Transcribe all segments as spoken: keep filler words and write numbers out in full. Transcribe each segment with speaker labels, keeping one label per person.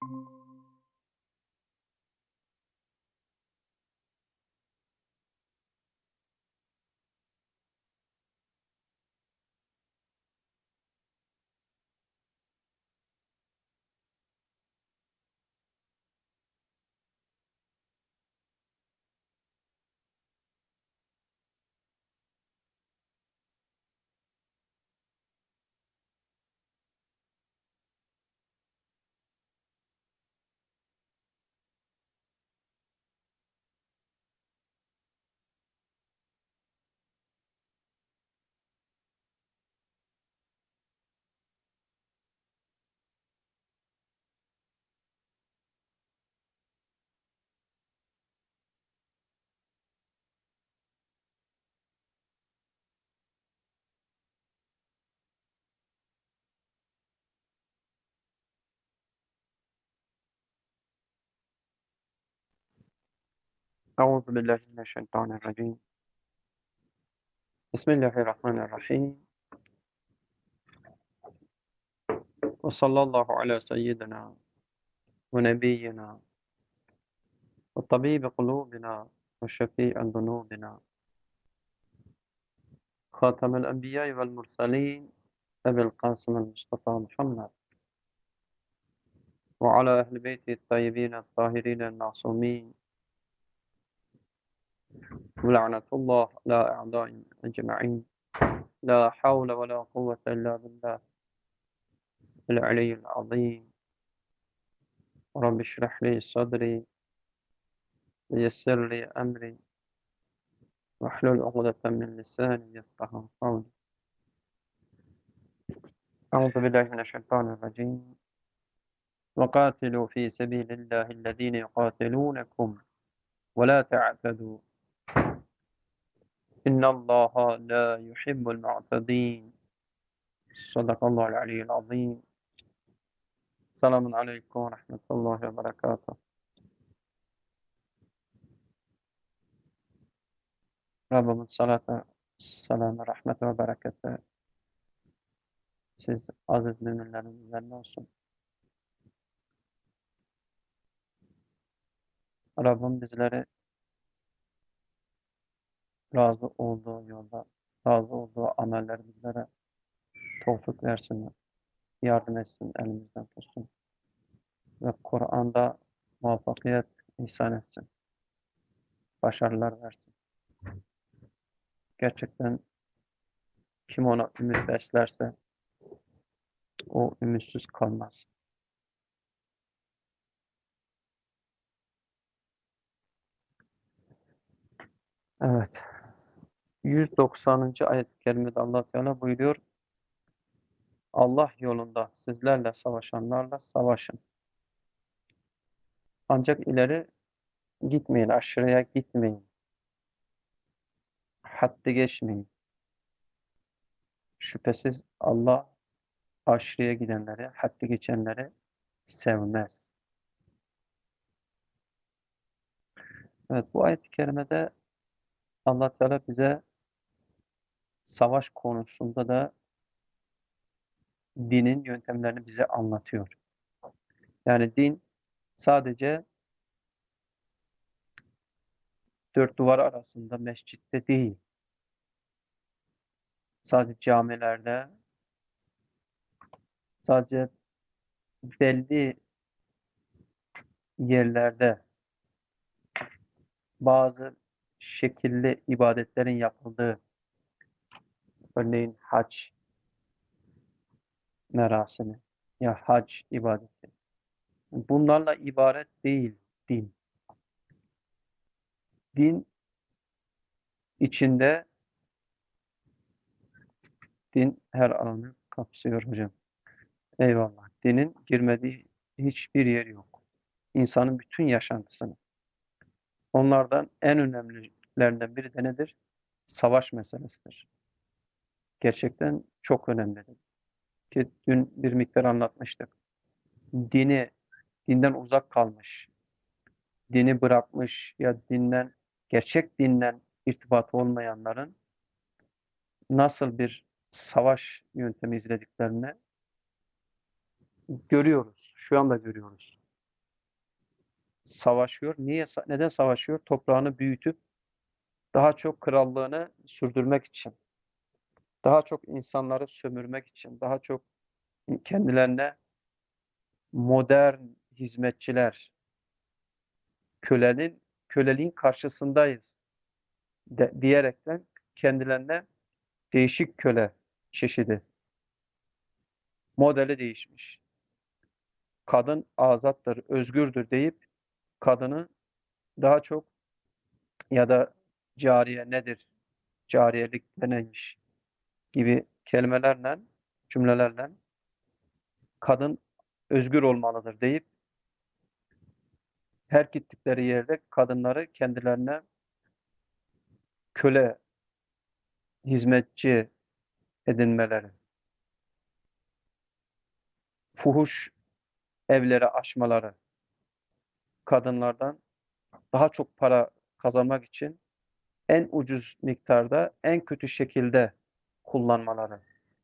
Speaker 1: أعوذ بالله من الشيطان الرجيم. بسم الله الرحمن الرحيم. وصلى الله على سيدنا ونبينا وطبيب قلوبنا وشفيع ذنوبنا خاتم الأنبياء والمرسلين أبي القاسم المصطفى محمد وعلى أهل بيته الطيبين الطاهرين المعصومين ولعنة الله على أعدائهم أجمعين. لا حول ولا قوة إلا بالله العلي العظيم. رب اشرح لي صدري ويسر لي أمري واحلل عقدة من لساني يفقهوا قولي. أعوذ بالله من الشيطان الرجيم. وقاتلوا في سبيل الله الذين يقاتلونكم ولا تعتدوا إن الله لا يحب المعتدين. صدق الله العلي العظيم. Selamun aleyküm ve rahmetullahi ve berekatuhu. Rabbimin salatı, selamı, rahmeti ve bereketi siz aziz müminlerin üzerine olsun. Rabbim bizleri razı olduğu yolda, razı olduğu amelleri bizlere tevfik versin, yardım etsin, elimizden tutsun ve Kur'an'da muvaffakiyet ihsan etsin, başarılar versin. Gerçekten kim ona ümit beslerse o ümitsiz kalmaz. Evet. yüz doksanıncı ayet-i kerimede Allah Teala buyuruyor: Allah yolunda sizlerle savaşanlarla savaşın. Ancak ileri gitmeyin, aşırıya gitmeyin. Haddi geçmeyin. Şüphesiz Allah aşırıya gidenleri, haddi geçenleri sevmez. Evet, bu ayet-i kerimede Allah Teala bize savaş konusunda da dinin yöntemlerini bize anlatıyor. Yani din sadece dört duvar arasında, mescitte değil, sadece camilerde, sadece belli yerlerde bazı şekilli ibadetlerin yapıldığı, örneğin hac merasimi ya hac ibadeti. Bunlarla ibaret değil din. Din içinde din her alanı kapsıyor hocam. Eyvallah. Dinin girmediği hiçbir yer yok. İnsanın bütün yaşantısını. Onlardan en önemlilerinden biri de nedir? Savaş meselesidir. Gerçekten çok önemlidir. Ki dün bir miktar anlatmıştık. Dini, dinden uzak kalmış, dini bırakmış ya dinden, gerçek dinden irtibatı olmayanların nasıl bir savaş yöntemi izlediklerini görüyoruz. Şu anda görüyoruz. savaşıyor. Niye, neden savaşıyor? Toprağını büyütüp daha çok krallığını sürdürmek için, daha çok insanları sömürmek için, daha çok kendilerine modern hizmetçiler, kölenin köleliğin karşısındayız de, diyerekten kendilerine değişik köle çeşidi modeli değişmiş. Kadın azattır, özgürdür deyip kadını daha çok ya da cariye nedir, cariyelik neymiş gibi kelimelerle, cümlelerle kadın özgür olmalıdır deyip her gittikleri yerde kadınları kendilerine köle, hizmetçi edinmeleri, fuhuş evleri açmaları, kadınlardan daha çok para kazanmak için en ucuz miktarda, en kötü şekilde kullanmaları,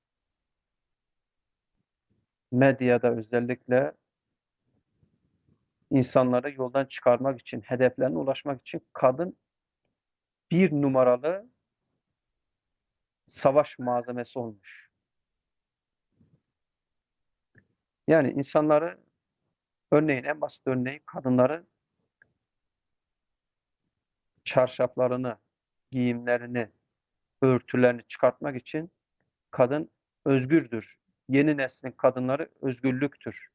Speaker 1: medyada özellikle insanları yoldan çıkarmak için, hedeflerine ulaşmak için kadın bir numaralı savaş malzemesi olmuş. Yani insanları, örneğin en basit örneği kadınları çarşaflarını, giyimlerini, örtülerini çıkartmak için kadın özgürdür. Yeni neslin kadınları özgürlüktür.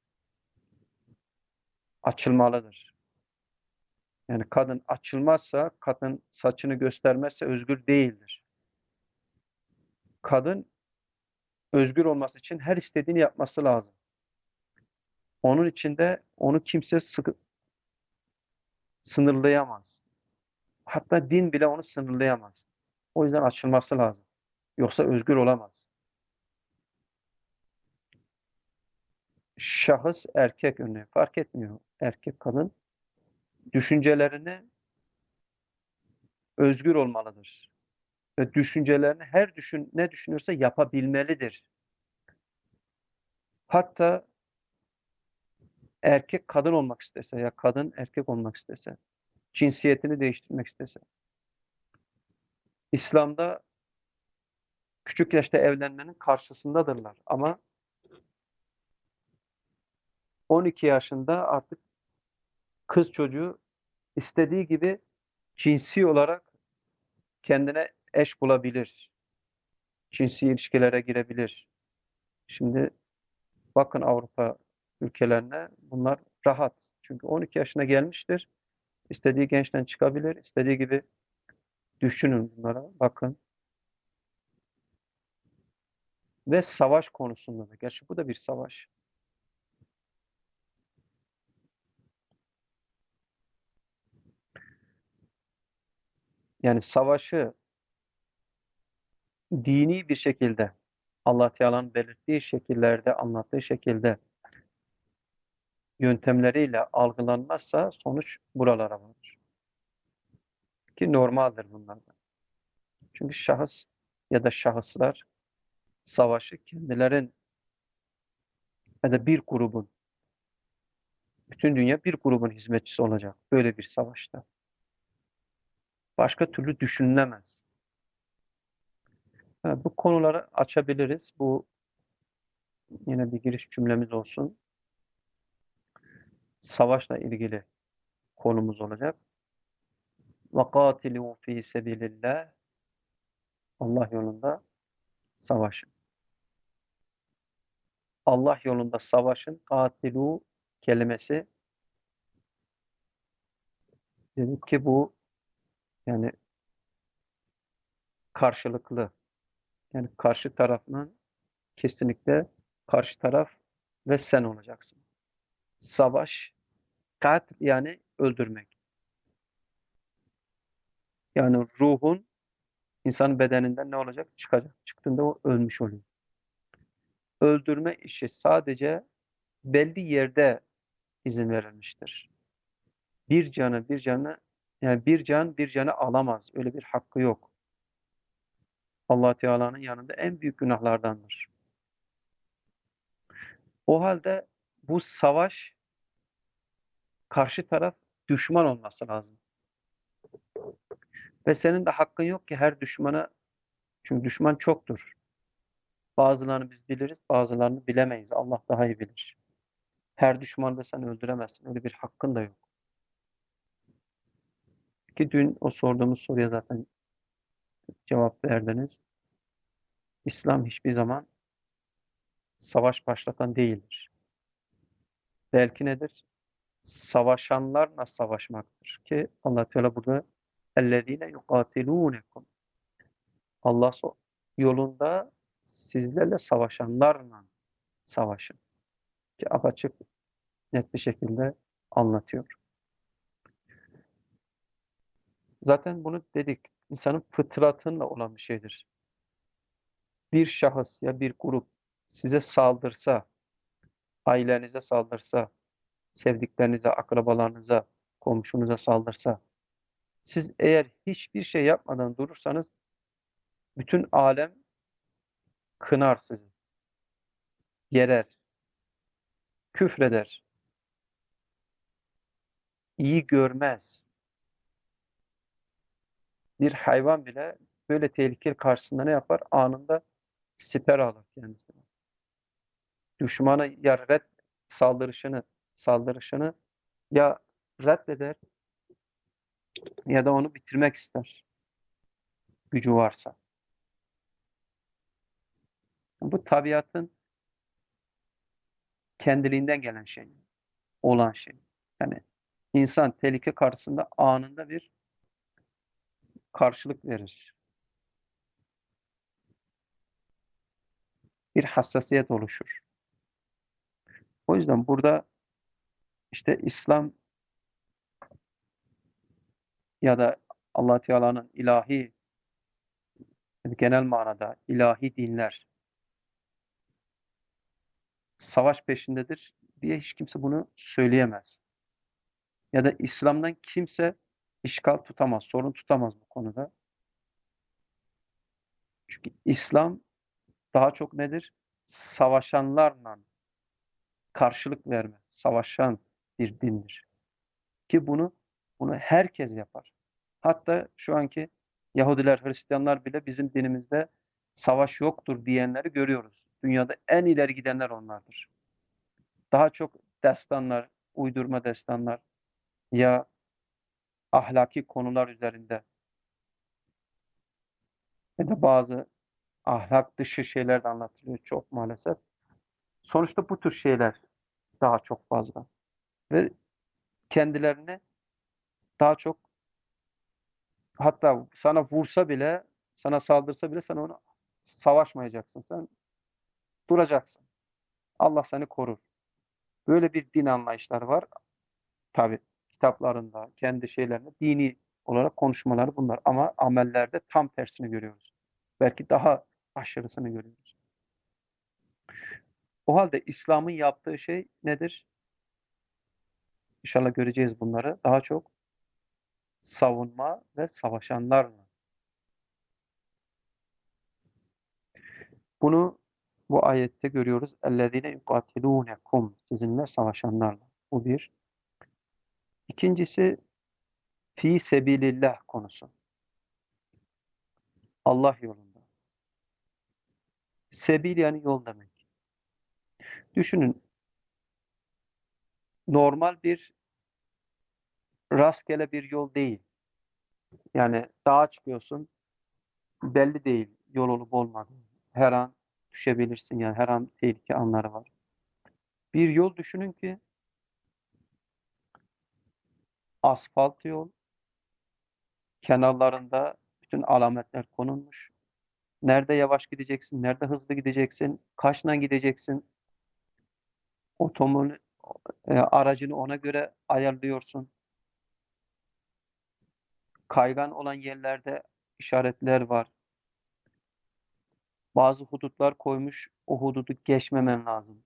Speaker 1: Açılmalıdır. Yani kadın açılmazsa, kadın saçını göstermezse özgür değildir. Kadın özgür olması için her istediğini yapması lazım. Onun için de onu kimse sıkı, sınırlayamaz. Hatta din bile onu sınırlayamaz. O yüzden açılması lazım. Yoksa özgür olamaz. Şahıs erkek örneğin fark etmiyor. Erkek kadın düşüncelerini özgür olmalıdır. Ve düşüncelerini her düşün ne düşünürse yapabilmelidir. Hatta erkek kadın olmak istese ya kadın erkek olmak istese, cinsiyetini değiştirmek istese. İslam'da küçük yaşta evlenmenin karşısındadırlar ama on iki yaşında artık kız çocuğu istediği gibi cinsi olarak kendine eş bulabilir. Cinsi ilişkilere girebilir. Şimdi bakın Avrupa ülkelerine bunlar rahat. Çünkü on iki yaşına gelmiştir. İstediği gençten çıkabilir. İstediği gibi düşünün bunlara. Bakın. Ve savaş konusunda da. Gerçi bu da bir savaş. Yani savaşı dini bir şekilde Allah Teala'nın belirttiği şekillerde, anlattığı şekilde yöntemleriyle algılanmazsa sonuç buralara varır. Ki normaldir bunlardan. Çünkü şahıs ya da şahıslar savaşı kendilerin ya da bir grubun, bütün dünya bir grubun hizmetçisi olacak böyle bir savaşta. Başka türlü düşünülemez. Ha, bu konuları açabiliriz. Bu yine bir giriş cümlemiz olsun. Savaşla ilgili konumuz olacak. وَقَاتِلُوا ف۪ي سَبِيلِ اللّٰهِ Allah yolunda savaşın. Allah yolunda savaşın. Katilu kelimesi dedik ki bu yani karşılıklı. Yani karşı tarafın kesinlikle karşı taraf ve sen olacaksın. Savaş, katil yani öldürmek. Yani ruhun insanın bedeninden ne olacak? Çıkacak. Çıktığında o ölmüş oluyor. Öldürme işi sadece belli yerde izin verilmiştir. Bir canı bir canı yani bir can bir canı alamaz. Öyle bir hakkı yok. Allah Teala'nın yanında en büyük günahlardandır. O halde bu savaş karşı taraf düşman olması lazım. Ve senin de hakkın yok ki her düşmana, çünkü düşman çoktur. Bazılarını biz biliriz, bazılarını bilemeyiz. Allah daha iyi bilir. Her düşmanı da sen öldüremezsin. Öyle bir hakkın da yok. Ki dün o sorduğumuz soruya zaten cevap verdiniz. İslam hiçbir zaman savaş başlatan değildir. Belki nedir? Savaşanlarla savaşmaktır. Ki Allah Teala burada اَلَّذ۪ينَ يُقَاتِلُونَكُمْ Allah so- yolunda sizlerle savaşanlarla savaşın. Ki apaçık net bir şekilde anlatıyor. Zaten bunu dedik. İnsanın fıtratınla olan bir şeydir. Bir şahıs ya bir grup size saldırsa, ailenize saldırsa, sevdiklerinize, akrabalarınıza, komşunuza saldırsa, siz eğer hiçbir şey yapmadan durursanız bütün alem kınar sizi, yerer, küfreder, iyi görmez. Bir hayvan bile böyle tehlike karşısında ne yapar? Anında siper alır kendisine. Düşmana ya red saldırışını, saldırışını ya reddeder ya da onu bitirmek ister, gücü varsa. Bu tabiatın kendiliğinden gelen şey, olan şey. Yani insan tehlike karşısında anında bir karşılık verir. Bir hassasiyet oluşur. O yüzden burada işte İslam ya da Allah Teala'nın ilahi, yani genel manada ilahi dinler savaş peşindedir diye hiç kimse bunu söyleyemez. Ya da İslam'dan kimse işgal tutamaz, sorun tutamaz bu konuda. Çünkü İslam daha çok nedir? Savaşanlarla karşılık verme, savaşan bir dindir. Ki bunu bunu herkes yapar. Hatta şu anki Yahudiler, Hristiyanlar bile bizim dinimizde savaş yoktur diyenleri görüyoruz. Dünyada en ileri gidenler onlardır. Daha çok destanlar, uydurma destanlar ya ahlaki konular üzerinde ya da bazı ahlak dışı şeyler de anlatılıyor çok maalesef. Sonuçta bu tür şeyler daha çok fazla. Ve kendilerini daha çok, hatta sana vursa bile, sana saldırsa bile sen onu savaşmayacaksın. Sen duracaksın. Allah seni korur. Böyle bir din anlayışları var. Tabii kitaplarında, kendi şeylerinde dini olarak konuşmaları bunlar. Ama amellerde tam tersini görüyoruz. Belki daha aşırısını görüyoruz. O halde İslam'ın yaptığı şey nedir? İnşallah göreceğiz bunları. Daha çok savunma ve savaşanlarla. Bunu bu ayette görüyoruz. اَلَّذ۪ينَ يُقَاتِلُونَكُمْ Sizinle savaşanlarla. Bu bir. İkincisi fi sebilillah konusu. Allah yolunda. Sebil yani yol demek. Düşünün, normal bir rastgele bir yol değil. Yani dağa çıkıyorsun, belli değil yol olup olmadığı. Her an düşebilirsin, yani her an tehlike anları var. Bir yol düşünün ki asfalt yol, kenarlarında bütün alametler konulmuş. Nerede yavaş gideceksin, nerede hızlı gideceksin, kaçla gideceksin, otomobil e, aracını ona göre ayarlıyorsun. Kaygan olan yerlerde işaretler var. Bazı hudutlar koymuş, o hududu geçmemen lazım.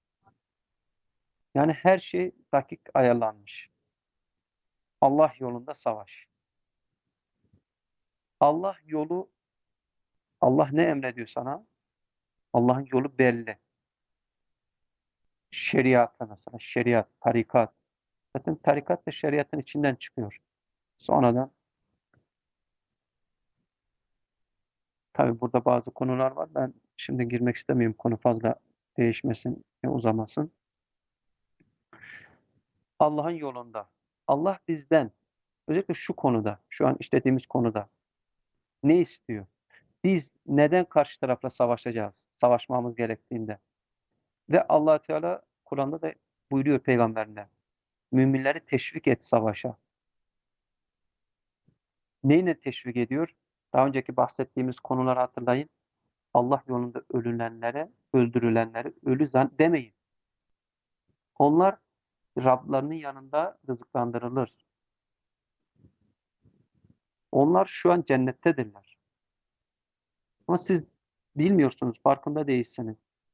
Speaker 1: Yani her şey dakik ayarlanmış. Allah yolunda savaş. Allah yolu, Allah ne emrediyor sana? Allah'ın yolu belli. Şeriatla mesela, şeriat, tarikat. Zaten tarikat da şeriatın içinden çıkıyor. Sonradan tabii burada bazı konular var. Ben şimdi girmek istemiyorum. Konu fazla değişmesin ve uzamasın. Allah'ın yolunda. Allah bizden özellikle şu konuda, şu an işlediğimiz konuda ne istiyor? Biz neden karşı tarafla savaşacağız? Savaşmamız gerektiğinde. Ve Allah Teala Kur'an'da da buyuruyor peygamberine. Müminleri teşvik et savaşa. Neyle teşvik ediyor? Daha önceki bahsettiğimiz konuları hatırlayın. Allah yolunda ölülenlere, öldürülenlere ölü zan demeyin. Onlar Rablarının yanında rızıklandırılır. Onlar şu an cennettedirler. Ama siz bilmiyorsunuz, farkında değilsiniz.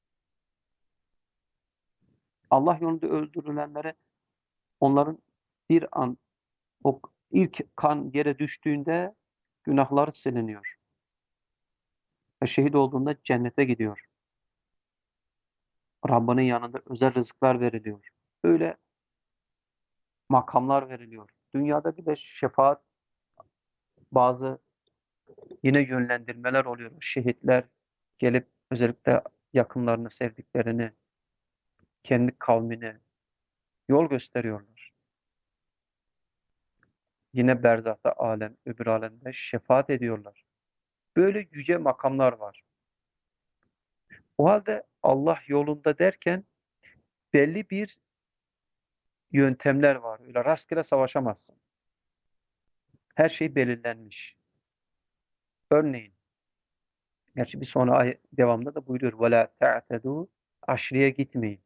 Speaker 1: Allah yolunda öldürülenlere onların bir an o ilk kan yere düştüğünde günahları siliniyor. Ve şehit olduğunda cennete gidiyor. Rabbinin yanında özel rızıklar veriliyor. Böyle makamlar veriliyor. Dünyada bir de şefaat bazı yine yönlendirmeler oluyor. Şehitler gelip özellikle yakınlarını, sevdiklerini, kendi kavmini yol gösteriyorlar. Yine berzahta alem, öbür alemde şefaat ediyorlar. Böyle yüce makamlar var. O halde Allah yolunda derken belli bir yöntemler var. Öyle rastgele savaşamazsın. Her şey belirlenmiş. Örneğin, gerçi bir sonra ay devamında da buyuruyor. وَلَا تَعْتَدُوا Aşırıya gitmeyin.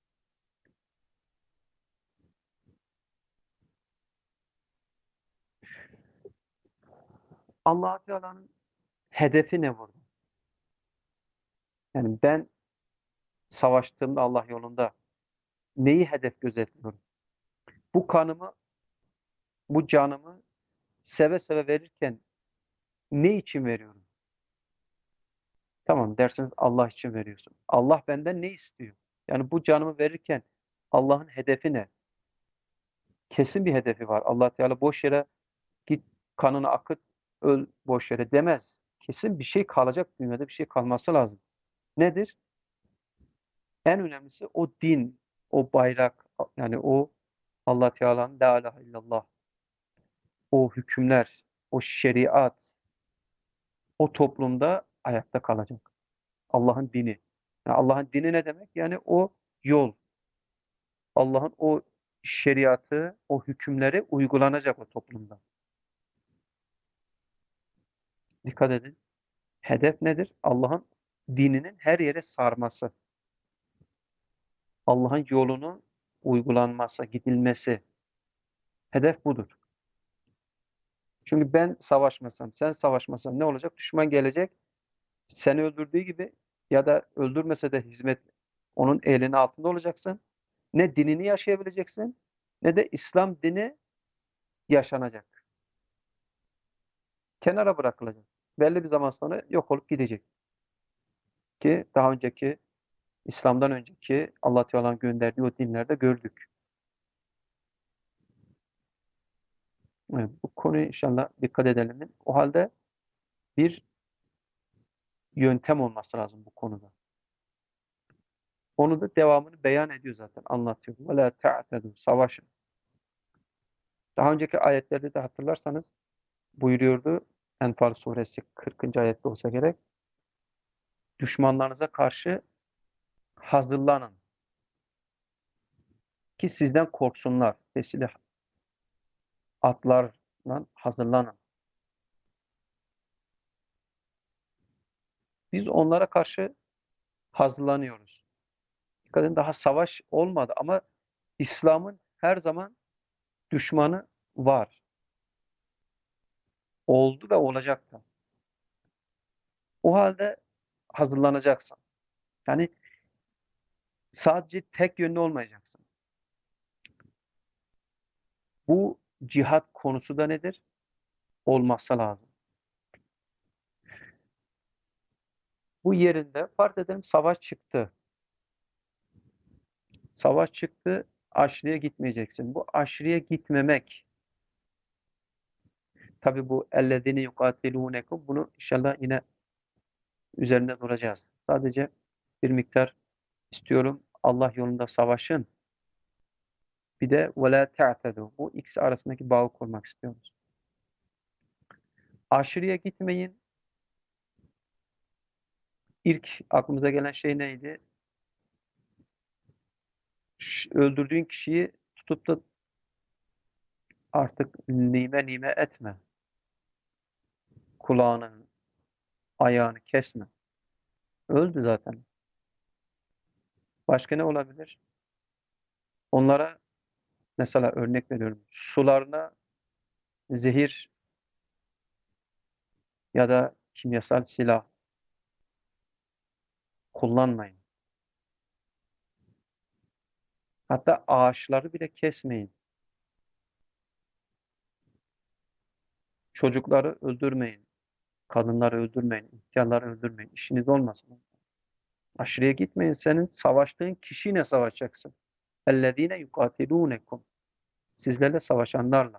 Speaker 1: Allah Teala'nın hedefi ne burada? Yani ben savaştığımda Allah yolunda neyi hedef gözetliyorum? Bu kanımı, bu canımı seve seve verirken ne için veriyorum? Tamam dersiniz Allah için veriyorsun. Allah benden ne istiyor? Yani bu canımı verirken Allah'ın hedefi ne? Kesin bir hedefi var. Allah Teala boş yere git kanını akıt öl boş yere demez. Kesin bir şey kalacak dünyada bir şey kalması lazım. Nedir? En önemlisi o din, o bayrak yani o Allah Teala'nın la ilahe illallah o hükümler, o şeriat o toplumda ayakta kalacak. Allah'ın dini. Yani Allah'ın dini ne demek? Yani o yol. Allah'ın o şeriatı, o hükümleri uygulanacak o toplumda. Dikkat edin. Hedef nedir? Allah'ın dininin her yere sarması. Allah'ın yolunun uygulanması, gidilmesi. Hedef budur. Çünkü ben savaşmasam, sen savaşmasan ne olacak? Düşman gelecek, seni öldürdüğü gibi ya da öldürmese de hizmet onun elinin altında olacaksın. Ne dinini yaşayabileceksin, ne de İslam dini yaşanacak. Kenara bırakılacak. Belli bir zaman sonra yok olup gidecek. Ki daha önceki İslam'dan önceki Allah Teala'nın gönderdiği o dinlerde gördük. Evet, bu konuyu inşallah dikkat edelim. O halde bir yöntem olması lazım bu konuda. Onu da devamını beyan ediyor zaten, anlatıyor. وَلَا تَعْتَدُوا Savaşın. Daha önceki ayetlerde de hatırlarsanız buyuruyordu Enfal suresi kırkıncı ayette olsa gerek. Düşmanlarınıza karşı hazırlanın ki sizden korksunlar. Besili atlarla hazırlanın. Biz onlara karşı hazırlanıyoruz. Dikkat edin, daha savaş olmadı ama İslam'ın her zaman düşmanı var. Oldu ve olacak da. O halde hazırlanacaksın. Yani sadece tek yönlü olmayacaksın. Bu cihat konusu da nedir? Olmazsa lazım. Bu yerinde fark edelim savaş çıktı. Savaş çıktı Aşırıya gitmeyeceksin. Bu aşırıya gitmemek. Tabi bu ellezine yukatilunekum, bunu inşallah yine üzerinde duracağız. Sadece bir miktar istiyorum. Allah yolunda savaşın. Bir de ve la te'tedu. Bu ikisi arasındaki bağı kurmak istiyoruz. Aşırıya gitmeyin. İlk aklımıza gelen şey neydi? Ş- Öldürdüğün kişiyi tutup da artık nime nime etme. Kulağını, ayağını kesme. Öldü zaten. Başka ne olabilir? Onlara mesela örnek veriyorum. Sularına zehir ya da kimyasal silah kullanmayın. Hatta ağaçları bile kesmeyin. Çocukları öldürmeyin. Kadınları öldürmeyin. İhtiyarları öldürmeyin. İşiniz olmasın. Aşırıya gitmeyin. Senin savaştığın kişiyle savaşacaksın. اَلَّذ۪ينَ يُقَاتِلُونَكُمْ Sizlerle savaşanlarla.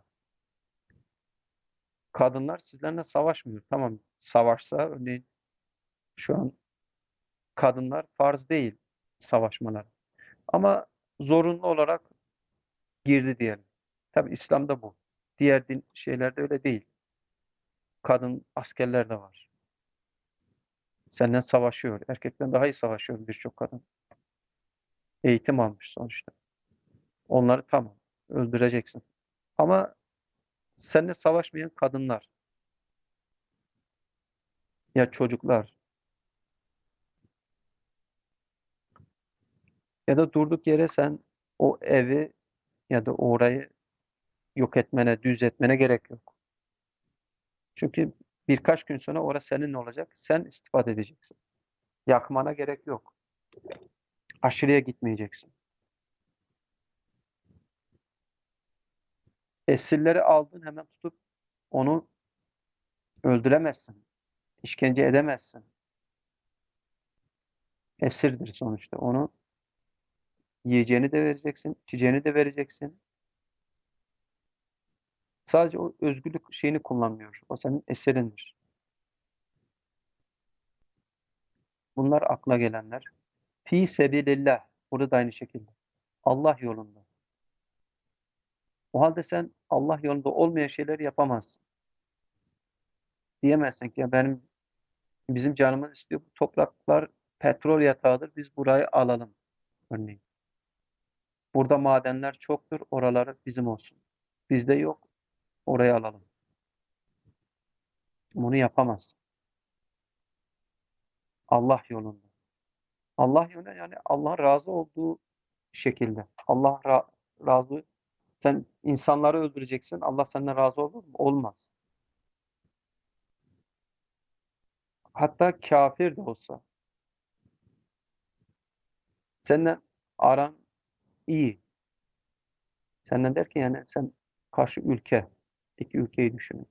Speaker 1: Kadınlar sizlerle savaşmıyor. Tamam, savaşsa örneğin şu an kadınlar farz değil savaşmalar. Ama zorunlu olarak girdi diyelim. Tabi İslam'da bu. Diğer din şeylerde öyle değil. Kadın askerler de var. Senden savaşıyor. Erkekten daha iyi savaşıyor birçok kadın. Eğitim almış sonuçta. Onları tamam öldüreceksin. Ama seninle savaşmayan kadınlar ya çocuklar ya da durduk yere sen o evi ya da orayı yok etmene, düz etmene gerek yok. Çünkü birkaç gün sonra orası senin olacak. Sen istifade edeceksin. Yakmana gerek yok. Aşırıya gitmeyeceksin. Esirleri aldın, hemen tutup onu öldüremezsin. İşkence edemezsin. Esirdir sonuçta. Onu yiyeceğini de vereceksin, içeceğini de vereceksin. Sadece o özgürlük şeyini kullanmıyor. O senin eserindir. Bunlar akla gelenler. Fi sebilillah. Burada da aynı şekilde. Allah yolunda. O halde sen Allah yolunda olmayan şeyler yapamazsın. Diyemezsin ki ya benim bizim canımız istiyor. Bu topraklar petrol yatağıdır. Biz burayı alalım. Örneğin. Burada madenler çoktur. Oraları bizim olsun. Bizde yok. Orayı alalım. Bunu yapamazsın. Allah yolunda. Allah yolunda yani Allah razı olduğu şekilde. Allah ra razı. Sen insanları öldüreceksin. Allah senden razı olur mu? Olmaz. Hatta kafir de olsa seninle aran iyi. Senden der ki yani sen karşı ülke, iki ülkeyi düşünün.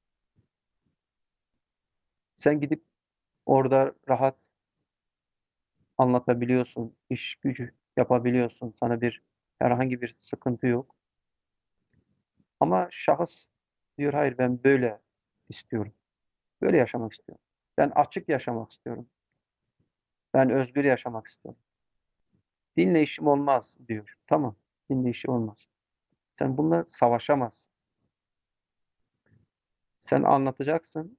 Speaker 1: Sen gidip orada rahat anlatabiliyorsun, iş gücü yapabiliyorsun. Sana bir herhangi bir sıkıntı yok. Ama şahıs diyor hayır ben böyle istiyorum. Böyle yaşamak istiyorum. Ben açık yaşamak istiyorum. Ben özgür yaşamak istiyorum. Dinle işim olmaz diyor. Tamam. Dinle işi olmaz. Sen bununla savaşamazsın. Sen anlatacaksın.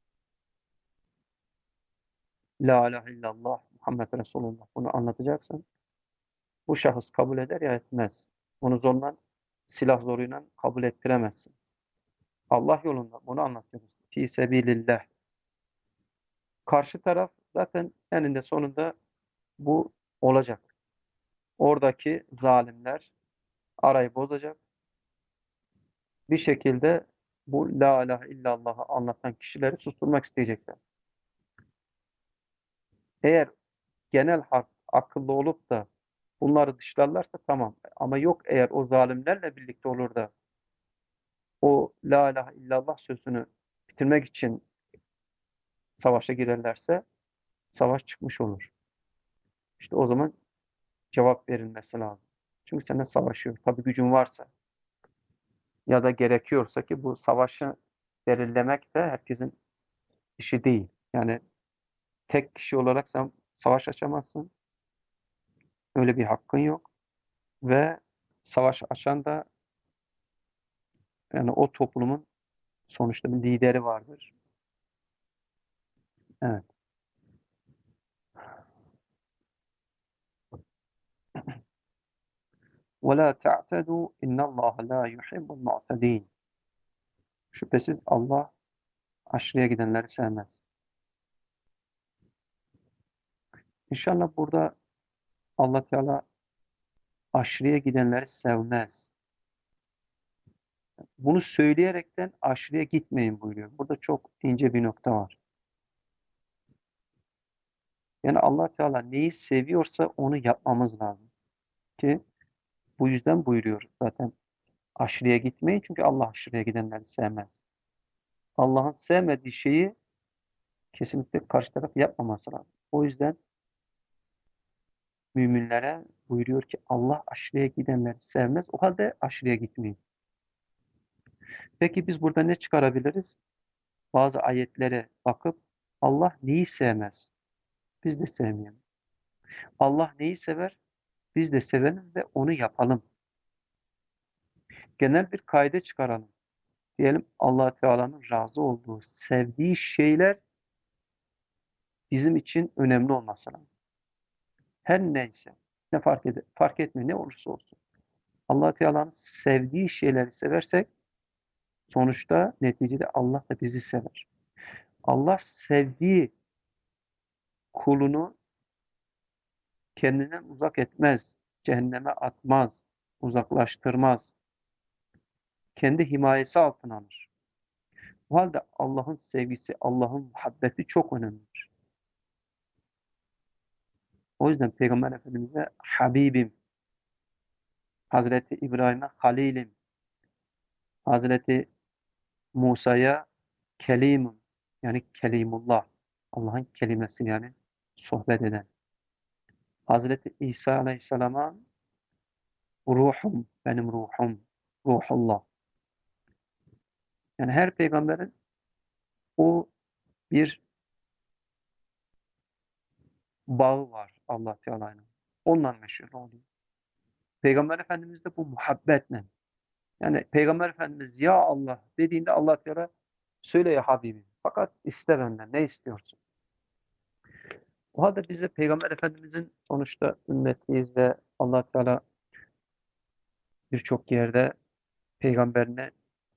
Speaker 1: La ilahe illallah Muhammed Resulullah. Bunu anlatacaksın. Bu şahıs kabul eder ya etmez. Onu zorla, silah zoruyla kabul ettiremezsin. Allah yolunda bunu anlatıyoruz. Fi sebilillah. Karşı taraf zaten eninde sonunda bu olacak. Oradaki zalimler arayı bozacak. Bir şekilde bu la ilahe illallah'ı anlatan kişileri susturmak isteyecekler. Eğer genel halk akıllı olup da bunları dışlarlarsa tamam. Ama yok eğer o zalimlerle birlikte olur da o la ilahe illallah sözünü bitirmek için savaşa girerlerse savaş çıkmış olur. İşte o zaman cevap verilmesi lazım. Çünkü seninle savaşıyor. Tabii gücün varsa ya da gerekiyorsa ki bu savaşı belirlemek de herkesin işi değil. Yani tek kişi olarak sen savaş açamazsın. Öyle bir hakkın yok. Ve savaş açan da yani o toplumun sonuçta bir lideri vardır. Evet. وَلَا تَعْتَدُوا اِنَّ اللّٰهَ لَا يُحِبُّ الْمُعْتَد۪ينَ. Şüphesiz Allah aşırıya gidenleri sevmez. İnşallah burada Allah Teala aşırıya gidenleri sevmez. Bunu söyleyerekten aşırıya gitmeyin buyuruyor. Burada çok ince bir nokta var. Yani Allah Teala neyi seviyorsa onu yapmamız lazım. Ki bu yüzden buyuruyor zaten aşırıya gitmeyin çünkü Allah aşırıya gidenleri sevmez. Allah'ın sevmediği şeyi kesinlikle karşı taraf yapmaması lazım. O yüzden müminlere buyuruyor ki Allah aşırıya gidenleri sevmez. O halde aşırıya gitmeyin. Peki biz burada ne çıkarabiliriz? Bazı ayetlere bakıp Allah neyi sevmez? Biz de sevmeyelim. Allah neyi sever? Biz de sevelim ve onu yapalım. Genel bir kaide çıkaralım. Diyelim Allah Teala'nın razı olduğu, sevdiği şeyler bizim için önemli olması lazım. Her neyse, ne fark eder, fark etmiyor ne olursa olsun. Allah Teala'nın sevdiği şeyleri seversek sonuçta neticede Allah da bizi sever. Allah sevdiği kulunu kendinden uzak etmez, cehenneme atmaz, uzaklaştırmaz. Kendi himayesi altına alır. O halde Allah'ın sevgisi, Allah'ın muhabbeti çok önemlidir. O yüzden Peygamber Efendimiz'e Habibim, Hazreti İbrahim'e Halilim, Hazreti Musa'ya Kelimim, yani Kelimullah, Allah'ın kelimesi yani sohbet eden. Hazreti İsa Aleyhisselam'a ruhum, benim ruhum, ruhullah. Yani her peygamberin o bir bağı var Allah Teala'nın. Onunla meşhur oluyor. Peygamber Efendimiz de bu muhabbetle. Yani Peygamber Efendimiz ya Allah dediğinde Allah Teala söyle ya Habibim. Fakat iste benden ne istiyorsun? O halde biz de Peygamber Efendimizin sonuçta ümmetiyiz ve Allah Teala birçok yerde peygamberine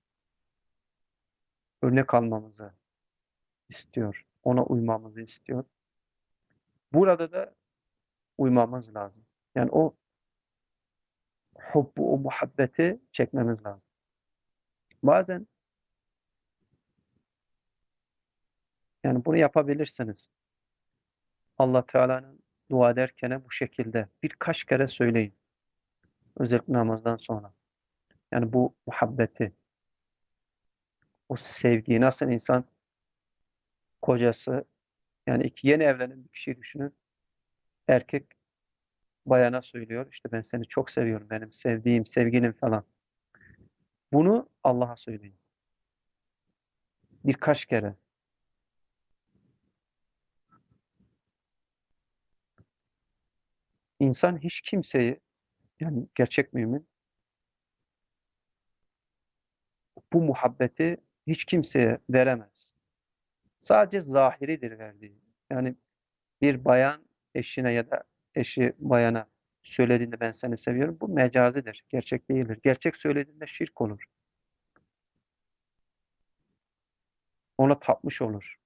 Speaker 1: örnek almamızı istiyor. Ona uymamızı istiyor. Burada da uymamız lazım. Yani o hubbu, o muhabbeti çekmemiz lazım. Bazen yani bunu yapabilirsiniz. Allah Teala'nın dua ederken bu şekilde birkaç kere söyleyin. Özellikle namazdan sonra. Yani bu muhabbeti, o sevgiyi nasıl insan kocası yani iki yeni evlenen bir kişiyi düşünün. Erkek bayana söylüyor. İşte ben seni çok seviyorum. Benim sevdiğim, sevgilim falan. Bunu Allah'a söyleyin. Birkaç kere. İnsan hiç kimseyi yani gerçek mümin bu muhabbeti hiç kimseye veremez. Sadece zahiridir verdiği. Yani bir bayan eşine ya da eşi bayana söylediğinde ben seni seviyorum. Bu mecazidir. Gerçek değildir. Gerçek söylediğinde şirk olur. Ona tapmış olur.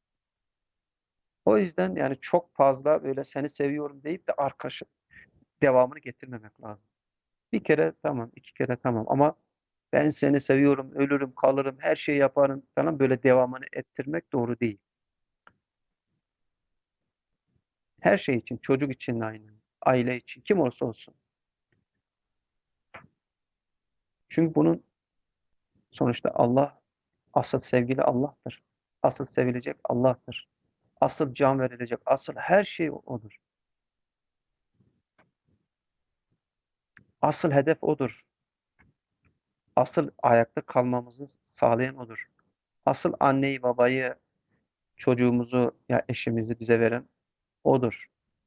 Speaker 1: O yüzden yani çok fazla böyle seni seviyorum deyip de arkası devamını getirmemek lazım. Bir kere tamam, iki kere tamam ama ben seni seviyorum, ölürüm, kalırım, her şeyi yaparım falan böyle devamını ettirmek doğru değil. Her şey için, çocuk için de aynı, aile için, kim olursa olsun. Çünkü bunun sonuçta Allah, asıl sevgili Allah'tır. Asıl sevilecek Allah'tır. Asıl can verilecek, asıl her şey O'dur. Asıl hedef odur. Asıl ayakta kalmamızı sağlayan odur. Asıl anneyi, babayı, çocuğumuzu ya eşimizi bize veren odur.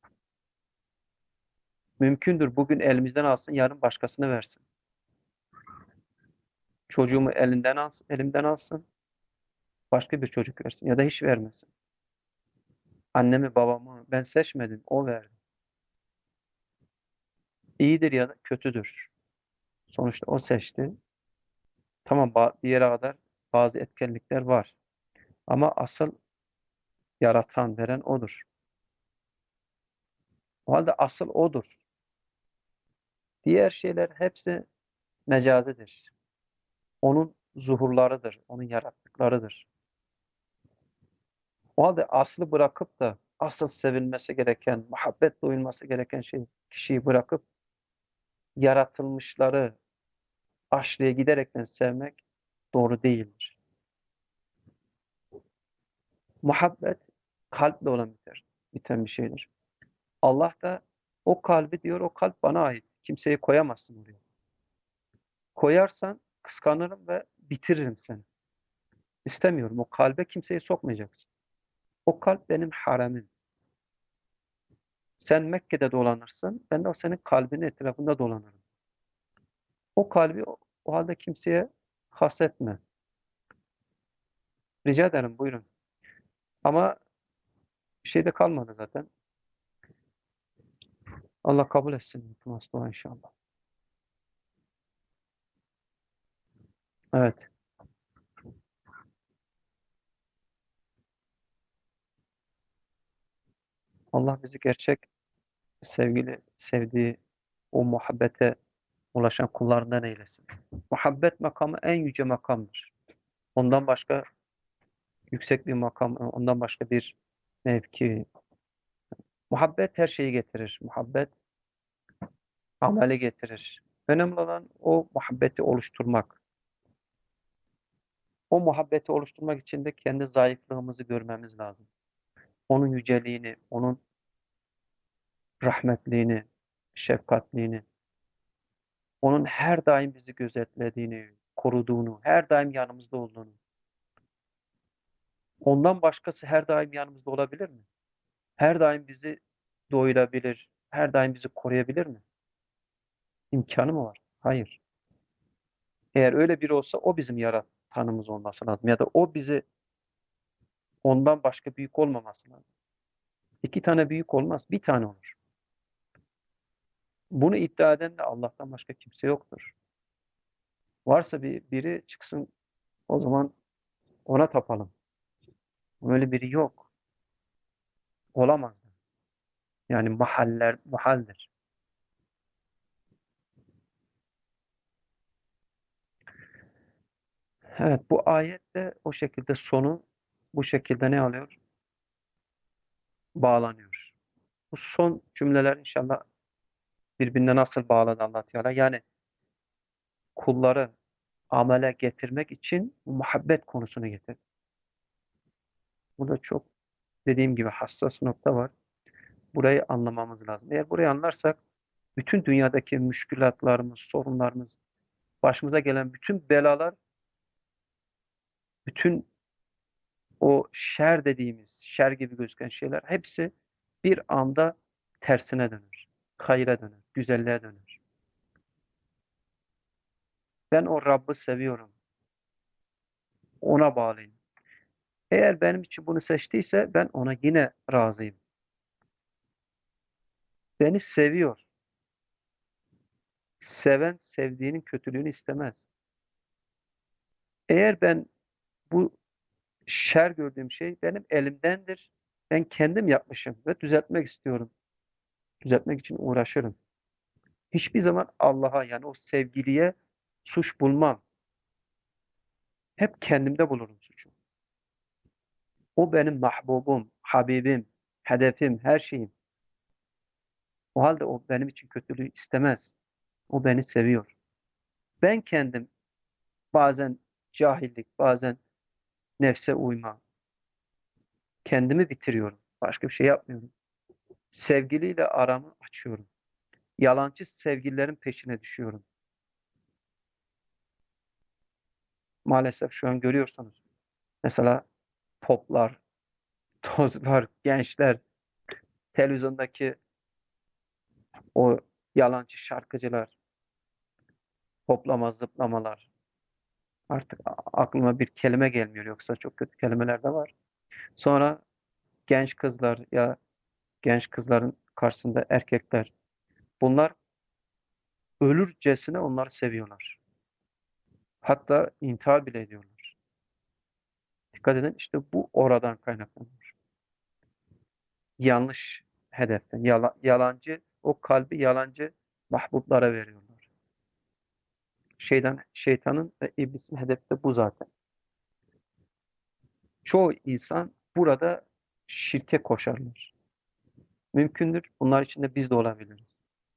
Speaker 1: Mümkündür bugün elimizden alsın, yarın başkasına versin. Çocuğumu elinden alsın, elimden alsın, başka bir çocuk versin ya da hiç vermesin. Annemi, babamı ben seçmedim, o verdi. İyidir ya da kötüdür. Sonuçta o seçti. Tamam, ba- bir yere kadar bazı etkenlikler var. Ama asıl yaratan, veren odur. O halde asıl odur. Diğer şeyler hepsi mecazidir. Onun zuhurlarıdır, onun yarattıklarıdır. O halde aslı bırakıp da asıl sevilmesi gereken, muhabbet duyulması gereken şey, kişiyi bırakıp yaratılmışları aşlıya giderekten sevmek doğru değildir. Muhabbet kalple olan biter, biten bir şeydir. Allah da o kalbi diyor, o kalp bana ait. Kimseye koyamazsın oraya. Koyarsan kıskanırım ve bitiririm seni. İstemiyorum. O kalbe kimseyi sokmayacaksın. O kalp benim haremim. Sen Mekke'de dolanırsın, ben de o senin kalbinin etrafında dolanırım. O kalbi o, o halde kimseye hasretme. Rica ederim, buyurun. Ama bir şey de kalmadı zaten. Allah kabul etsin iltimas dua inşallah. Evet. Allah bizi gerçek sevgili, sevdiği o muhabbete ulaşan kullarından eylesin. Muhabbet makamı en yüce makamdır. Ondan başka yüksek bir makam, ondan başka bir mevki. Muhabbet her şeyi getirir. Muhabbet ameli getirir. Önemli olan o muhabbeti oluşturmak. O muhabbeti oluşturmak için de kendi zayıflığımızı görmemiz lazım. Onun yüceliğini, onun rahmetliğini, şefkatliğini, onun her daim bizi gözetlediğini, koruduğunu, her daim yanımızda olduğunu. Ondan başkası her daim yanımızda olabilir mi? Her daim bizi doyurabilir, her daim bizi koruyabilir mi? İmkanı mı var? Hayır. Eğer öyle biri olsa o bizim yaratanımız olması lazım. Ya da o bizi ondan başka büyük olmaması lazım. İki tane büyük olmaz, bir tane olur. Bunu iddia eden de Allah'tan başka kimse yoktur. Varsa bir biri çıksın, o zaman ona tapalım. Öyle biri yok. Olamaz. Yani mahaller, muhaldir. Evet, bu ayet de o şekilde sonu bu şekilde ne alıyor? Bağlanıyor. Bu son cümleler inşallah birbirine nasıl bağladı Allah Teala? Yani kulları amele getirmek için muhabbet konusunu getirdi. Burada çok dediğim gibi hassas nokta var. Burayı anlamamız lazım. Eğer burayı anlarsak bütün dünyadaki müşkülatlarımız, sorunlarımız, başımıza gelen bütün belalar, bütün o şer dediğimiz, şer gibi gözüken şeyler hepsi bir anda tersine dönür. Hayra dönür, güzelliğe dönür. Ben o Rabb'i seviyorum. Ona bağlıyım. Eğer benim için bunu seçtiyse ben ona yine razıyım. Beni seviyor. Seven sevdiğinin kötülüğünü istemez. Eğer ben bu şer gördüğüm şey benim elimdendir. Ben kendim yapmışım ve düzeltmek istiyorum. Düzeltmek için uğraşırım. Hiçbir zaman Allah'a yani o sevgiliye suç bulmam. Hep kendimde bulurum suçu. O benim mahbubum, habibim, hedefim, her şeyim. O halde o benim için kötülüğü istemez. O beni seviyor. Ben kendim bazen cahillik, bazen nefse uyma, kendimi bitiriyorum. Başka bir şey yapmıyorum. Sevgiliyle aramı açıyorum. Yalancı sevgililerin peşine düşüyorum. Maalesef şu an görüyorsunuz. Mesela poplar, tozlar, gençler, televizyondaki o yalancı şarkıcılar, hoplama, zıplamalar. Artık a- aklıma bir kelime gelmiyor, yoksa çok kötü kelimeler de var. Sonra genç kızlar, ya genç kızların karşısında erkekler. Bunlar ölürcesine onları seviyorlar. Hatta intihar bile ediyorlar. Dikkat edin, işte bu oradan kaynaklanıyor. Yanlış hedeften, yala- yalancı, o kalbi yalancı mahbublara veriyorlar. Şeytan, şeytanın ve iblisin hedefi de bu zaten. Çoğu insan burada şirke koşarlar. Mümkündür. Bunlar içinde biz de olabiliriz.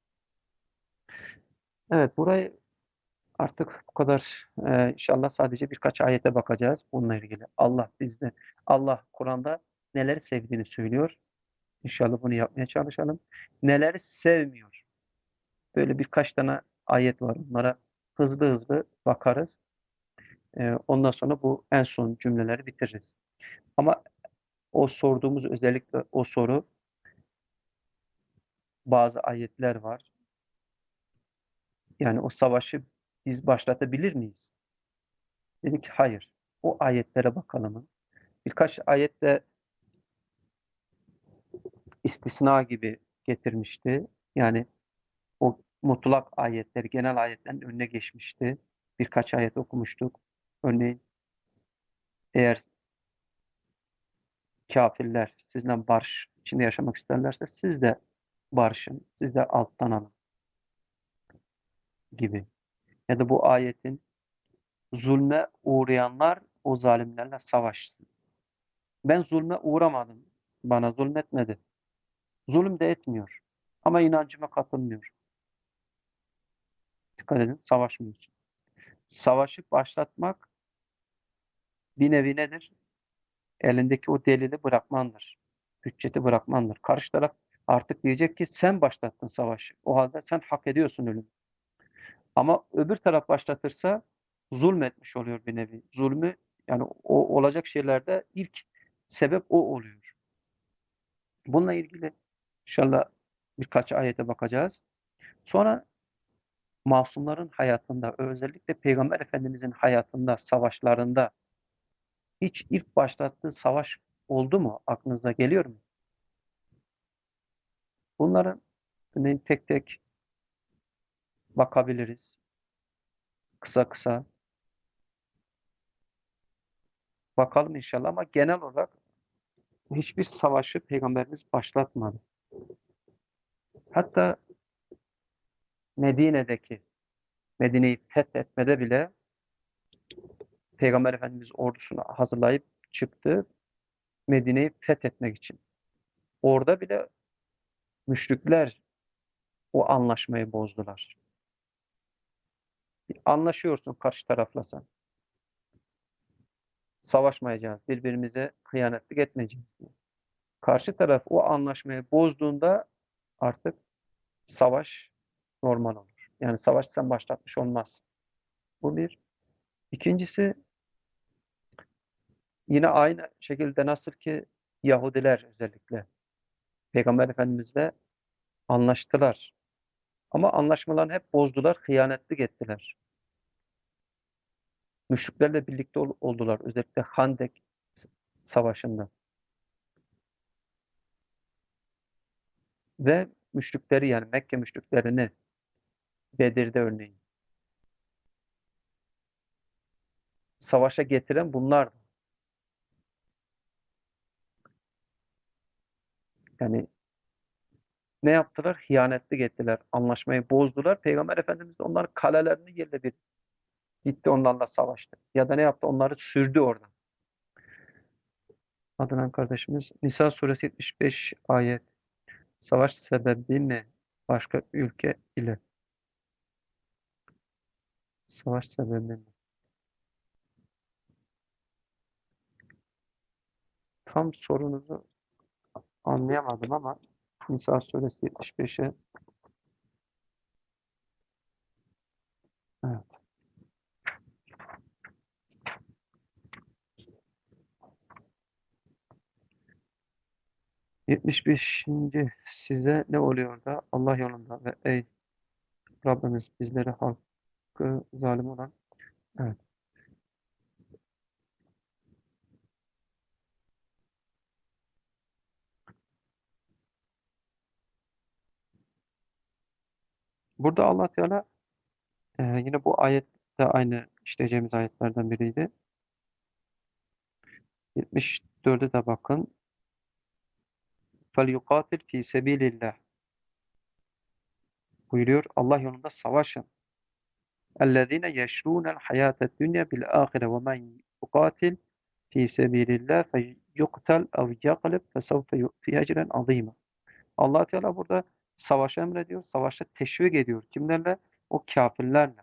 Speaker 1: Evet, burayı artık bu kadar, e, inşallah sadece birkaç ayete bakacağız bununla ilgili. Allah bizde, Allah Kur'an'da neleri sevdiğini söylüyor. İnşallah bunu yapmaya çalışalım. Neleri sevmiyor. Böyle birkaç tane ayet var. Onlara hızlı hızlı bakarız. E, ondan sonra bu en son cümleleri bitiririz. Ama o sorduğumuz, özellikle o soru, bazı ayetler var. Yani o savaşı biz başlatabilir miyiz? Dedik ki hayır. O ayetlere bakalım. Birkaç ayette istisna gibi getirmişti. Yani o mutlak ayetleri, genel ayetlerin önüne geçmişti. Birkaç ayet okumuştuk. Örneğin eğer kafirler sizinle barış içinde yaşamak isterlerse siz de barışın, siz de alttan alın gibi. Ya da bu ayetin zulme uğrayanlar o zalimlerle savaşsın. Ben zulme uğramadım. Bana zulmetmedi. Zulüm de etmiyor. Ama inancıma katılmıyor. Dikkat edin, savaşmıyorsun. Savaşı başlatmak bir nevi nedir? Elindeki o delili bırakmandır. Hücceti bırakmandır. Karşı taraf artık diyecek ki sen başlattın savaşı. O halde sen hak ediyorsun ölüm. Ama öbür taraf başlatırsa zulmetmiş oluyor bir nevi. Zulmü, yani o olacak şeylerde ilk sebep o oluyor. Bununla ilgili inşallah birkaç ayete bakacağız. Sonra masumların hayatında, özellikle Peygamber Efendimizin hayatında, savaşlarında hiç ilk başlattığı savaş oldu mu? Aklınıza geliyor mu? Bunların örneğin tek tek bakabiliriz. Kısa kısa bakalım inşallah, ama genel olarak hiçbir savaşı Peygamberimiz başlatmadı. Hatta Medine'deki, Medine'yi fethetmede bile Peygamber Efendimiz ordusunu hazırlayıp çıktı Medine'yi fethetmek için. Orada bile müşrikler o anlaşmayı bozdular. Anlaşıyorsun karşı tarafla sen. Savaşmayacağız, birbirimize hıyanetlik etmeyeceğiz diye. Karşı taraf o anlaşmayı bozduğunda artık savaş normal olur. Yani savaş sen başlatmış olmaz. Bu bir. İkincisi, yine aynı şekilde nasıl ki Yahudiler özellikle Peygamber Efendimizle anlaştılar. Ama anlaşmalarını hep bozdular, hıyanetlik ettiler. Müşriklerle birlikte ol- oldular. Özellikle Handek Savaşı'nda. Ve müşrikleri, yani Mekke müşriklerini Bedir'de örneğin savaşa getiren bunlar. Yani ne yaptılar? Hıyanetlik ettiler. Anlaşmayı bozdular. Peygamber Efendimiz de onların kalelerini yerle bir gitti, onlarla savaştı. Ya da ne yaptı? Onları sürdü oradan. Adnan kardeşimiz Nisa suresi yetmiş beş ayet. Savaş sebebi mi? Başka ülke ile. Savaş sebebi mi? Tam sorunuzu anlayamadım ama Nisa suresi yetmiş beşe Evet. yetmiş beşinci size ne oluyor da Allah yolunda ve ey Rabbimiz bizleri hakkı zalim olan. Evet. Burada Allah Teala e, yine bu ayet de aynı işleyeceğimiz ayetlerden biriydi. yetmiş dörde de bakın. فَلْيُقَاتِلْ ف۪ي سَب۪يلِ اللّٰهِ buyuruyor. Allah yolunda savaşın. اَلَّذ۪ينَ يَشْرُونَ الْحَيَاةَ الدُّنْيَا بِالْآخِرَةِ وَمَنْ يُقَاتِلْ ف۪ي سَب۪يلِ اللّٰهِ فَيُقْتَلْ اَوْ يَغْلِبْ فَسَوْفَ يُؤْتِي اَجْرًا عَظ۪يمًا. Allah Teala burada savaşı emrediyor. Savaşa teşvik ediyor. Kimlerle? O kafirlerle.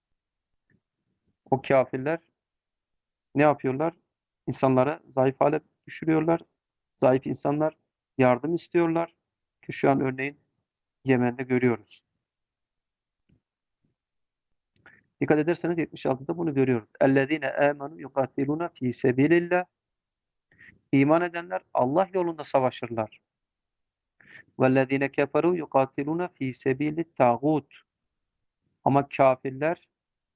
Speaker 1: O kafirler ne yapıyorlar? İnsanlara zayıf hale düşürüyorlar. Zayıf insanlar yardım istiyorlar. Ki şu an örneğin Yemen'de görüyoruz. Dikkat ederseniz yetmiş altıda bunu görüyoruz. اَلَّذ۪ينَ آمَنُوا يُقَاتِلُونَ ف۪ي سَب۪يلِ اللّٰهِ İman edenler Allah yolunda savaşırlar. وَالَّذ۪ينَ كَفَرُوا يُقَاتِلُونَ ف۪ي سَب۪يلِ التَّاغُوتِ Ama kafirler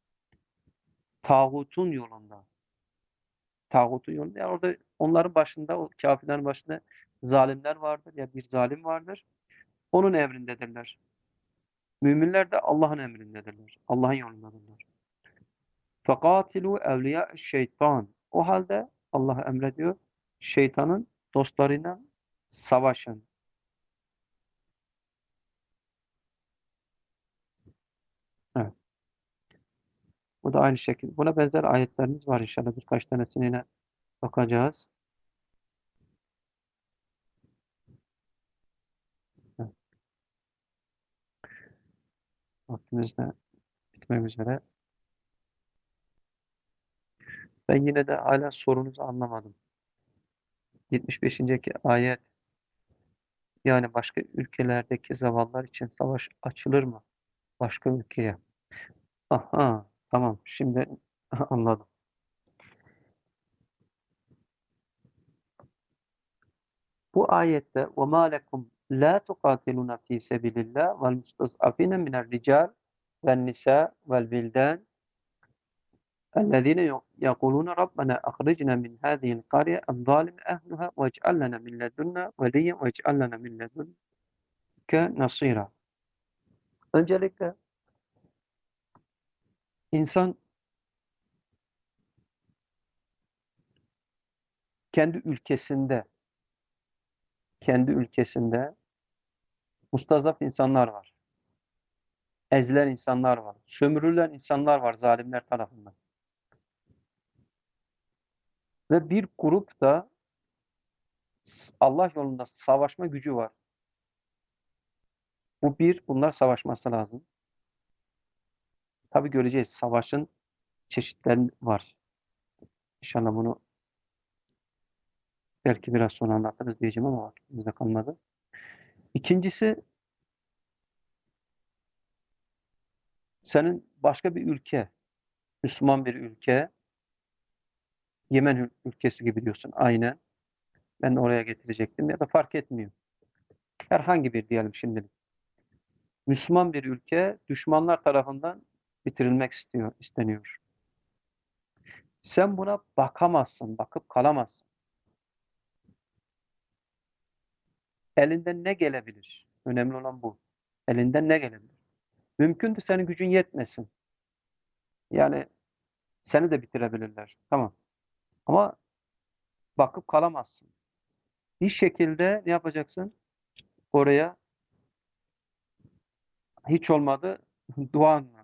Speaker 1: tağutun yolunda. Tağutun yolunda. Yani orada onların başında, o kafirlerin başında zalimler vardır. Ya bir zalim vardır. Onun emrindedirler. Müminler de Allah'ın emrindedirler. Allah'ın yolundadırlar. فَقَاتِلُوا اَوْلِيَاءَ şeytan. O halde Allah emrediyor. Şeytanın dostlarıyla savaşın. Evet. Bu da aynı şekilde. Buna benzer ayetlerimiz var inşallah. Birkaç tanesine yine bakacağız. Evet. Vaktimiz de bitmek üzere. Ben yine de hala sorunuzu anlamadım. yetmiş beşinci ayet, yani başka ülkelerdeki zavallılar için savaş açılır mı? Başka ülkeye. Aha, tamam. Şimdi anladım. Bu ayette وَمَا لَكُمْ لَا تُقَاتِلُونَ ف۪ي سَبِيلِ اللّٰهِ وَالْمُسْتَضْعَف۪ينَ مِنَ الرِّجَالِ وَالنِّسَاءِ وَالْوِلْدَانِ الَّذ۪ينَ يَقُولُونَ رَبَّنَا أَخْرِجْنَا مِنْ هَذِهِ الْقَرْيَةِ الظَّالِمِ أَهْلُهَا وَاجْعَلْ لَنَا مِنْ لَدُنَّا وَلِيًّا وَاجْعَلْ لَنَا مِنْ لَدُنْكَ نَصِيرًا. Öncelikle insan kendi ülkesinde, kendi ülkesinde mustazaf insanlar var. Ezilen insanlar var. Sömürülen insanlar var zalimler tarafından. Ve bir grup da Allah yolunda savaşma gücü var. Bu bir, bunlar savaşması lazım. Tabi göreceğiz. Savaşın çeşitleri var. İnşallah bunu belki biraz sonra anlatırız diyeceğim ama vaktimizde kalmadı. İkincisi, senin başka bir ülke, Müslüman bir ülke, Yemen ülkesi gibi diyorsun. Aynen. Ben de oraya getirecektim ya da fark etmiyor. Herhangi bir diyelim şimdilik. Müslüman bir ülke düşmanlar tarafından bitirilmek istiyor, isteniyor. Sen buna bakamazsın, bakıp kalamazsın. Elinden ne gelebilir? Önemli olan bu. Elinden ne gelebilir? Mümkündür senin gücün yetmesin. Yani seni de bitirebilirler. Tamam. Ama bakıp kalamazsın. Bir şekilde ne yapacaksın? Oraya hiç olmadı duanla,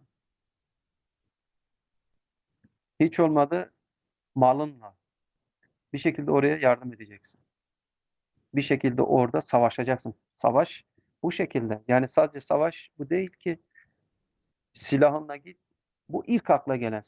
Speaker 1: hiç olmadı malınla bir şekilde oraya yardım edeceksin. Bir şekilde orada savaşacaksın. Savaş bu şekilde. Yani sadece savaş bu değil ki, silahınla git. Bu ilk akla gelen.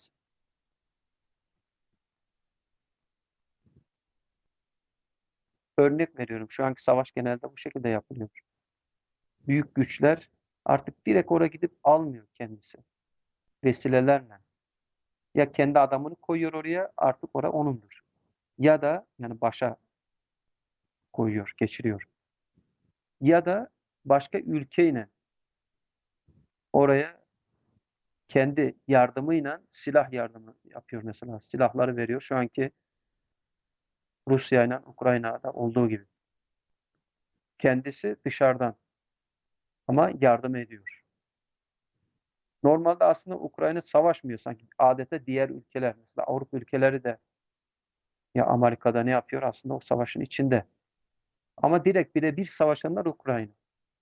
Speaker 1: Örnek veriyorum. Şu anki savaş genelde bu şekilde yapılıyor. Büyük güçler artık direkt oraya gidip almıyor kendisi. vesilelerle ya kendi adamını koyuyor oraya, artık orası onundur. Ya da yani başa koyuyor, geçiriyor. Ya da başka ülkeyle oraya kendi yardımıyla silah yardımı yapıyor mesela. Silahları veriyor. Şu anki Rusya ile Ukrayna'da olduğu gibi. Kendisi dışarıdan ama yardım ediyor. Normalde aslında Ukrayna savaşmıyor sanki. Adeta diğer ülkeler, mesela Avrupa ülkeleri de ya Amerika'da ne yapıyor aslında o savaşın içinde. Ama direkt birebir savaşanlar Ukrayna.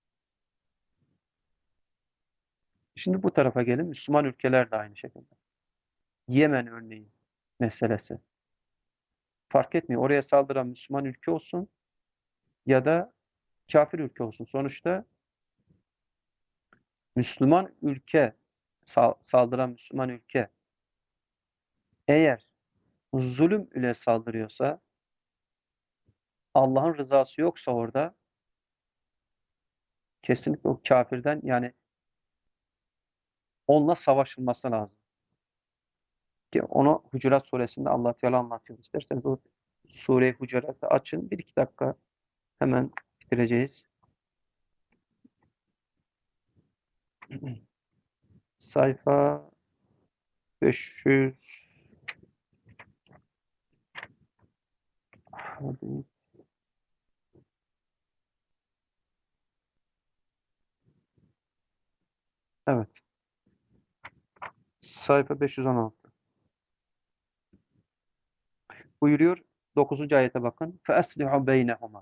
Speaker 1: Şimdi bu tarafa gelin. Müslüman ülkeler de aynı şekilde. Yemen örneği meselesi. Fark etmiyor. Oraya saldıran Müslüman ülke olsun ya da kafir ülke olsun. Sonuçta Müslüman ülke saldıran Müslüman ülke eğer zulüm ile saldırıyorsa, Allah'ın rızası yoksa orada kesinlikle o kafirden yani onunla savaşılması lazım. Ki onu Hucurat suresinde Allah Teala anlatıyor. İsterseniz o Sure-i Hucurat'ı açın. Bir iki dakika hemen bitireceğiz. Sayfa beş yüz evet. Sayfa beş yüz on altı. Buyuruyor dokuzuncu ayete bakın. فَأَسْلِحُ بَيْنَهُمَا.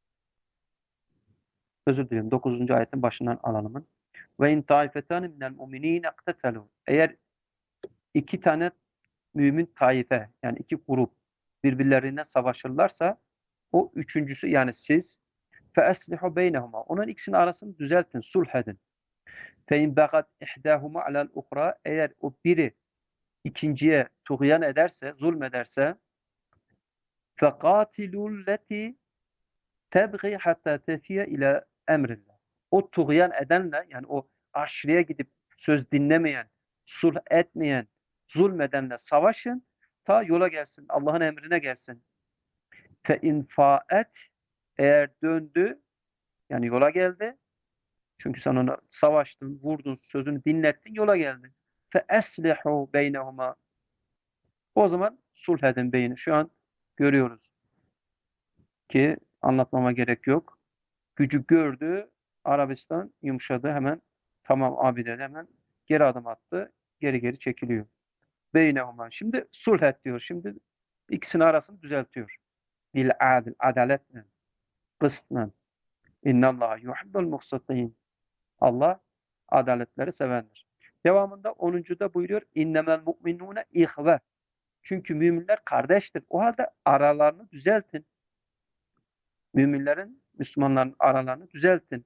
Speaker 1: Özür dilerim. dokuzuncu ayetin başından alalım. Ve in taifetan minel mu'minîne iqtetelu. Eğer iki tane mümin taife yani iki grup birbirlerine savaşırlarsa o üçüncüsü yani siz فَأَسْلِحُ بَيْنَهُمَا. Onun ikisinin arasını düzeltin, sulh edin. فَاِنْ بَغَتْ اِحْدَاهُمَا عَلَى الْاُخْرَى. Eğer o biri ikinciye tuğyan ederse, zulmederse فَقَاتِلُوا الَّتِي تَبْغِي حَتَّى تَفِيَ اِلَى اَمْرِلّٰهِ. O tuğyan edenle yani o aşırıya gidip söz dinlemeyen, sulh etmeyen, zulmedenle savaşın ta yola gelsin, Allah'ın emrine gelsin. فَاِنْ فَاَتْ. Eğer döndü yani yola geldi. Çünkü sen ona savaştın, vurdun, sözünü dinlettin, yola geldin. فَاَسْلِحُوا بَيْنَهُمَا. O zaman sulh edin beyni. Şu an görüyoruz ki anlatmama gerek yok. Gücü gördü, Arabistan yumuşadı hemen. Tamam abi dedi, hemen geri adım attı. Geri geri çekiliyor. Beynehuma. Şimdi sulh et diyor. Şimdi ikisinin arasını düzeltiyor. Bil adil, adaletle, kıstla. İnnallâhe yuhibbul muhsitîn. Allah adaletleri sevendir. Devamında onuncuda buyuruyor. İnnemel mu'minûne ihve. Çünkü müminler kardeştir. O halde aralarını düzeltin. Müminlerin, Müslümanların aralarını düzeltin.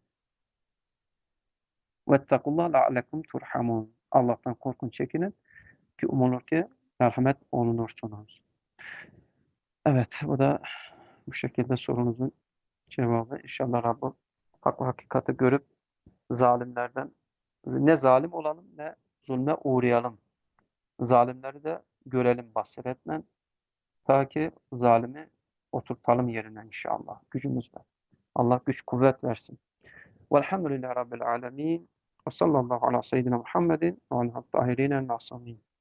Speaker 1: Vettakullah la'alekum turhamun. Allah'tan korkun, çekinin ki umulur ki merhamet olunursunuz. Evet, bu da bu şekilde sorunuzun cevabı. İnşallah Rabbim hak ve hakikati görüp zalimlerden ne zalim olalım ne zulme uğrayalım. Zalimleri de görelim basiretle. Ta ki zalimi oturtalım yerine inşallah gücümüzle. Allah güç kuvvet versin. Velhamdülillahi Rabbil alemin. Ve sallallahu ala seyyidina Muhammedin ve aleyhi tahirin el-masamin.